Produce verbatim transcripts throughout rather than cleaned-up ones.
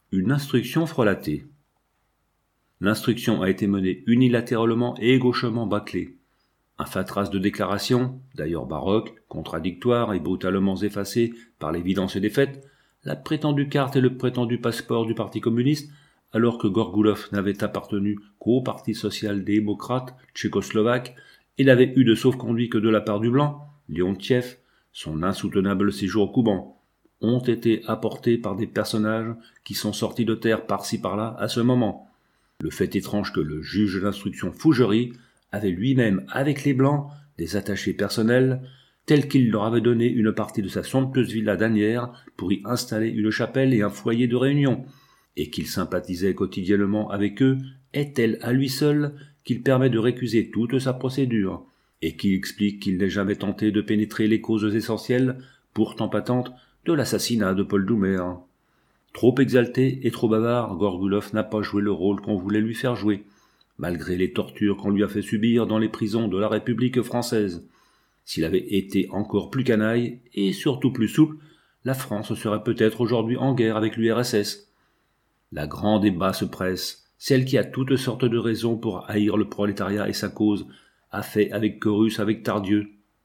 Une instruction frelatée. L'instruction a été menée unilatéralement et gauchement bâclée. Un fatras de déclarations, d'ailleurs baroques, contradictoires et brutalement effacées par l'évidence des faits, la prétendue carte et le prétendu passeport du Parti communiste, alors que Gorgoulov n'avait appartenu qu'au Parti social-démocrate tchécoslovaque et n'avait eu de sauf-conduit que de la part du blanc, Leontiev, son insoutenable séjour au Kouban, ont été apportés par des personnages qui sont sortis de terre par-ci par-là à ce moment. Le fait étrange que le juge d'instruction Fougerie avait lui-même, avec les Blancs, des attachés personnels, tels qu'il leur avait donné une partie de sa somptueuse villa d'Asnières pour y installer une chapelle et un foyer de réunion, et qu'il sympathisait quotidiennement avec eux, est tel à lui seul qu'il permet de récuser toute sa procédure, et qui explique qu'il n'ait jamais tenté de pénétrer les causes essentielles, pourtant patentes, de l'assassinat de Paul Doumer. Trop exalté et trop bavard, Gorgoulov n'a pas joué le rôle qu'on voulait lui faire jouer, malgré les tortures qu'on lui a fait subir dans les prisons de la République française. S'il avait été encore plus canaille, et surtout plus souple, la France serait peut-être aujourd'hui en guerre avec l'U R S S. La grande et basse presse, celle qui a toutes sortes de raisons pour haïr le prolétariat et sa cause, a fait avec Chorus, avec Tardieu.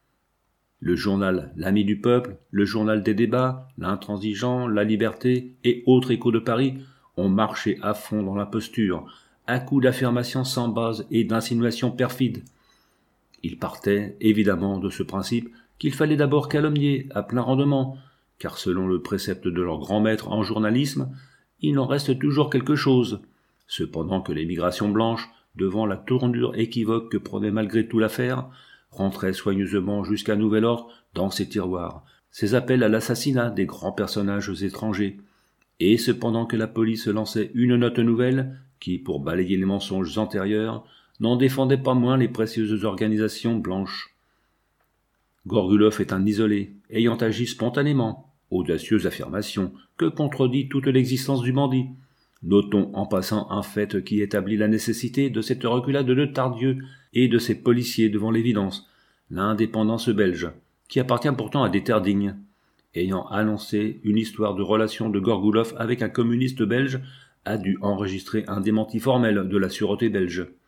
Le journal L'Ami du Peuple, le journal des débats, L'Intransigeant, La Liberté et autres échos de Paris ont marché à fond dans l'imposture, à coups d'affirmations sans base et d'insinuations perfides. Ils partaient, évidemment, de ce principe qu'il fallait d'abord calomnier à plein rendement, car selon le précepte de leur grand maître en journalisme, il en reste toujours quelque chose. Cependant que l'émigration blanche, devant la tournure équivoque que prenait malgré tout l'affaire, rentrait soigneusement jusqu'à nouvel ordre dans ses tiroirs, ses appels à l'assassinat des grands personnages étrangers, et cependant que la police lançait une note nouvelle, qui, pour balayer les mensonges antérieurs, n'en défendait pas moins les précieuses organisations blanches. Gorgoulov est un isolé, ayant agi spontanément, audacieuse affirmation, que contredit toute l'existence du bandit. Notons en passant un fait qui établit la nécessité de cette reculade de Tardieu et de ses policiers devant l'évidence, l'indépendance belge, qui appartient pourtant à des terres dignes. Ayant annoncé une histoire de relation de Gorgoulov avec un communiste belge, a dû enregistrer un démenti formel de la sûreté belge.